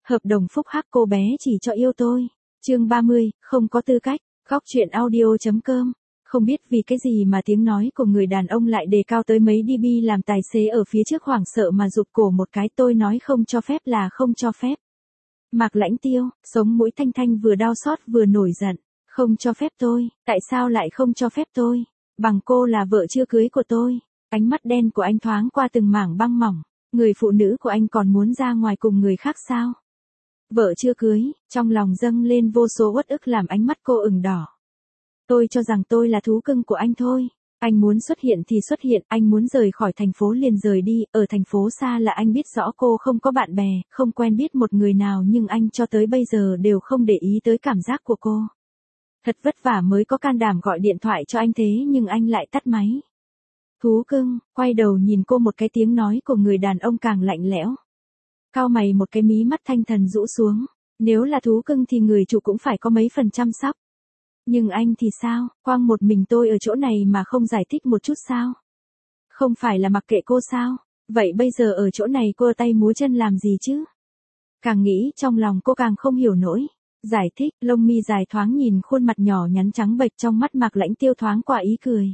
Hợp đồng phúc hắc cô bé chỉ cho yêu tôi. Chương 30, không có tư cách. Góc truyện audio.com. Không biết vì cái gì mà tiếng nói của người đàn ông lại đề cao tới mấy dB làm tài xế ở phía trước hoảng sợ mà rụt cổ một cái. Tôi nói không cho phép là không cho phép. Mạc Lãnh Tiêu, sống mũi thanh thanh vừa đau xót vừa nổi giận. Không cho phép tôi, tại sao lại không cho phép tôi? Bằng cô là vợ chưa cưới của tôi. Ánh mắt đen của anh thoáng qua từng mảng băng mỏng. Người phụ nữ của anh còn muốn ra ngoài cùng người khác sao? Vợ chưa cưới, trong lòng dâng lên vô số uất ức làm ánh mắt cô ửng đỏ. Tôi cho rằng tôi là thú cưng của anh thôi. Anh muốn xuất hiện thì xuất hiện, anh muốn rời khỏi thành phố liền rời đi, ở thành phố xa là anh biết rõ cô không có bạn bè, không quen biết một người nào nhưng anh cho tới bây giờ đều không để ý tới cảm giác của cô. Thật vất vả mới có can đảm gọi điện thoại cho anh thế nhưng anh lại tắt máy. Thú cưng, quay đầu nhìn cô một cái tiếng nói của người đàn ông càng lạnh lẽo. Cau mày một cái mí mắt thanh thần rũ xuống. Nếu là thú cưng thì người chủ cũng phải có mấy phần chăm sóc. Nhưng anh thì sao, quang một mình tôi ở chỗ này mà không giải thích một chút sao? Không phải là mặc kệ cô sao? Vậy bây giờ ở chỗ này cô tay múa chân làm gì chứ? Càng nghĩ trong lòng cô càng không hiểu nổi. Giải thích, lông mi dài thoáng nhìn khuôn mặt nhỏ nhắn trắng bệch trong mắt Mạc Lãnh Tiêu thoáng qua ý cười.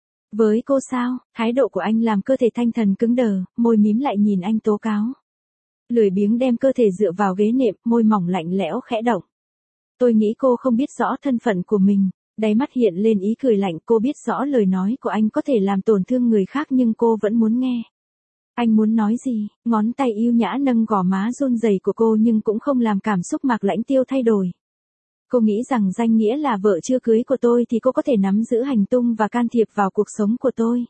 Với cô sao, thái độ của anh làm cơ thể thanh thần cứng đờ, môi mím lại nhìn anh tố cáo. Lười biếng đem cơ thể dựa vào ghế nệm, môi mỏng lạnh lẽo khẽ động. Tôi nghĩ cô không biết rõ thân phận của mình, đáy mắt hiện lên ý cười lạnh. Cô biết rõ lời nói của anh có thể làm tổn thương người khác nhưng cô vẫn muốn nghe. Anh muốn nói gì? Ngón tay yêu nhã nâng gò má run rẩy của cô nhưng cũng không làm cảm xúc Mạc Lãnh Tiêu thay đổi. Cô nghĩ rằng danh nghĩa là vợ chưa cưới của tôi thì cô có thể nắm giữ hành tung và can thiệp vào cuộc sống của tôi.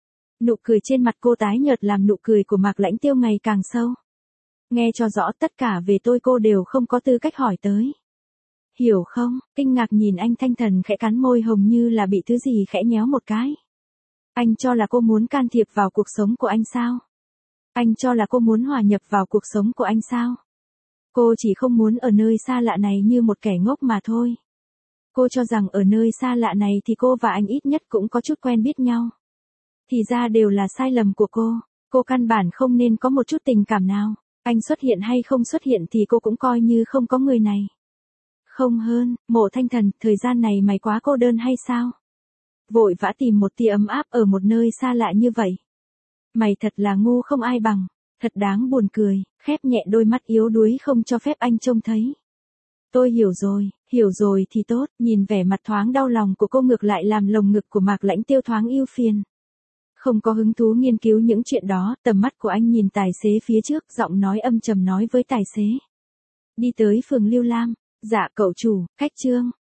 Nụ cười trên mặt cô tái nhợt làm nụ cười của Mạc Lãnh Tiêu ngày càng sâu. Nghe cho rõ tất cả về tôi cô đều không có tư cách hỏi tới. Hiểu không? Kinh ngạc nhìn anh thanh thần khẽ cắn môi hồng như là bị thứ gì khẽ nhéo một cái. Anh cho là cô muốn can thiệp vào cuộc sống của anh sao? Anh cho là cô muốn hòa nhập vào cuộc sống của anh sao? Cô chỉ không muốn ở nơi xa lạ này như một kẻ ngốc mà thôi. Cô cho rằng ở nơi xa lạ này thì cô và anh ít nhất cũng có chút quen biết nhau. Thì ra đều là sai lầm của cô căn bản không nên có một chút tình cảm nào. Anh xuất hiện hay không xuất hiện thì cô cũng coi như không có người này. Không hơn, Mộ Thanh Thần, thời gian này mày quá cô đơn hay sao? Vội vã tìm một tia ấm áp ở một nơi xa lạ như vậy. Mày thật là ngu không ai bằng, thật đáng buồn cười, khép nhẹ đôi mắt yếu đuối không cho phép anh trông thấy. Tôi hiểu rồi thì tốt, nhìn vẻ mặt thoáng đau lòng của cô ngược lại làm lồng ngực của Mạc Lãnh Tiêu thoáng ưu phiền. Không có hứng thú nghiên cứu những chuyện đó, tầm mắt của anh nhìn tài xế phía trước, giọng nói âm trầm nói với tài xế. Đi tới phường Lưu Lam. Dạ cậu chủ, khách Trương.